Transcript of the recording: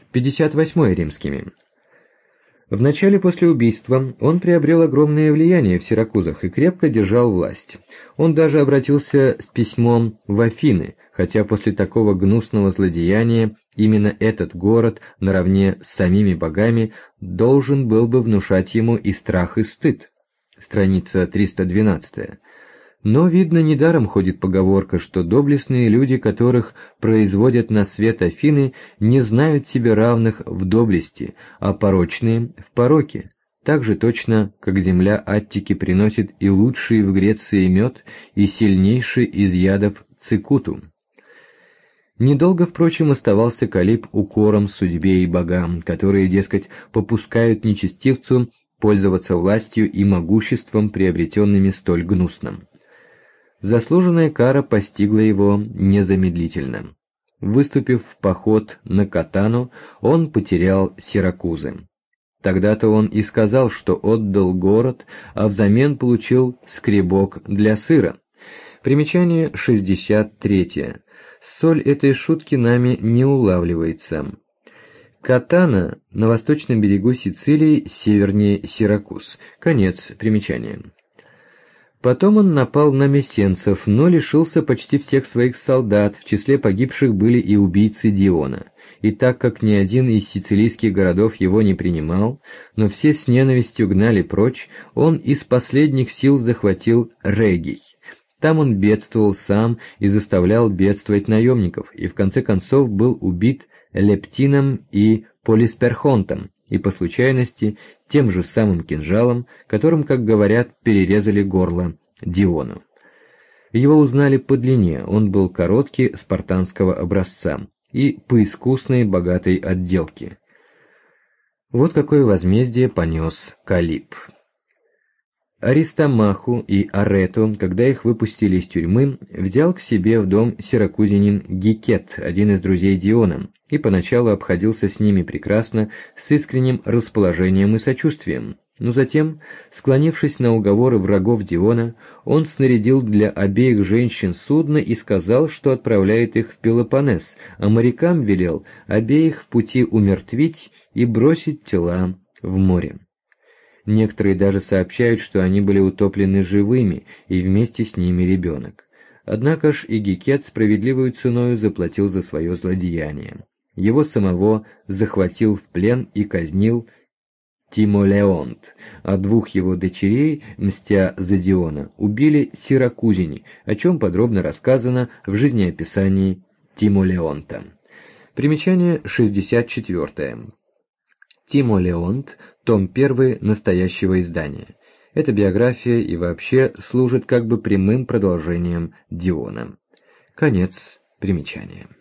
58 римскими. Вначале после убийства он приобрел огромное влияние в Сиракузах и крепко держал власть. Он даже обратился с письмом в Афины, хотя после такого гнусного злодеяния именно этот город, наравне с самими богами, должен был бы внушать ему и страх, и стыд. Страница 312. Но, видно, недаром ходит поговорка, что доблестные люди, которых производят на свет Афины, не знают себе равных в доблести, а порочные — в пороке. Так же точно, как земля Аттики приносит и лучший в Греции мед, и сильнейший из ядов цикуту. Недолго, впрочем, оставался Калиб укором судьбе и богам, которые, дескать, попускают нечестивцу пользоваться властью и могуществом, приобретенными столь гнусным. Заслуженная кара постигла его незамедлительно. Выступив в поход на Катану, он потерял Сиракузы. Тогда-то он и сказал, что отдал город, а взамен получил скребок для сыра. Примечание 63. Соль этой шутки нами не улавливается. Катана на восточном берегу Сицилии, севернее Сиракуз. Конец примечания. Потом он напал на мессенцев, но лишился почти всех своих солдат, в числе погибших были и убийцы Диона. И так как ни один из сицилийских городов его не принимал, но все с ненавистью гнали прочь, он из последних сил захватил Регий. Там он бедствовал сам и заставлял бедствовать наемников, и в конце концов был убит Лептином и Полисперхонтом, и по случайности тем же самым кинжалом, которым, как говорят, перерезали горло Диону. Его узнали по длине, он был короткий, спартанского образца, и по искусной, богатой отделке. Вот какое возмездие понес Калиб. Аристомаху и Арету, когда их выпустили из тюрьмы, взял к себе в дом сиракузянин Гикет, один из друзей Диона, и поначалу обходился с ними прекрасно, с искренним расположением и сочувствием. Но затем, склонившись на уговоры врагов Диона, он снарядил для обеих женщин судно и сказал, что отправляет их в Пелопоннес, а морякам велел обеих в пути умертвить и бросить тела в море. Некоторые даже сообщают, что они были утоплены живыми, и вместе с ними ребенок. Однако ж и Гикет справедливой ценою заплатил за свое злодеяние. Его самого захватил в плен и казнил Тимолеонт, а двух его дочерей, мстя за Диона, убили сиракузяне, о чем подробно рассказано в жизнеописании Тимолеонта. Примечание 64. Тимолеонт, том 1 настоящего издания. Эта биография и вообще служит как бы прямым продолжением Диона. Конец примечания.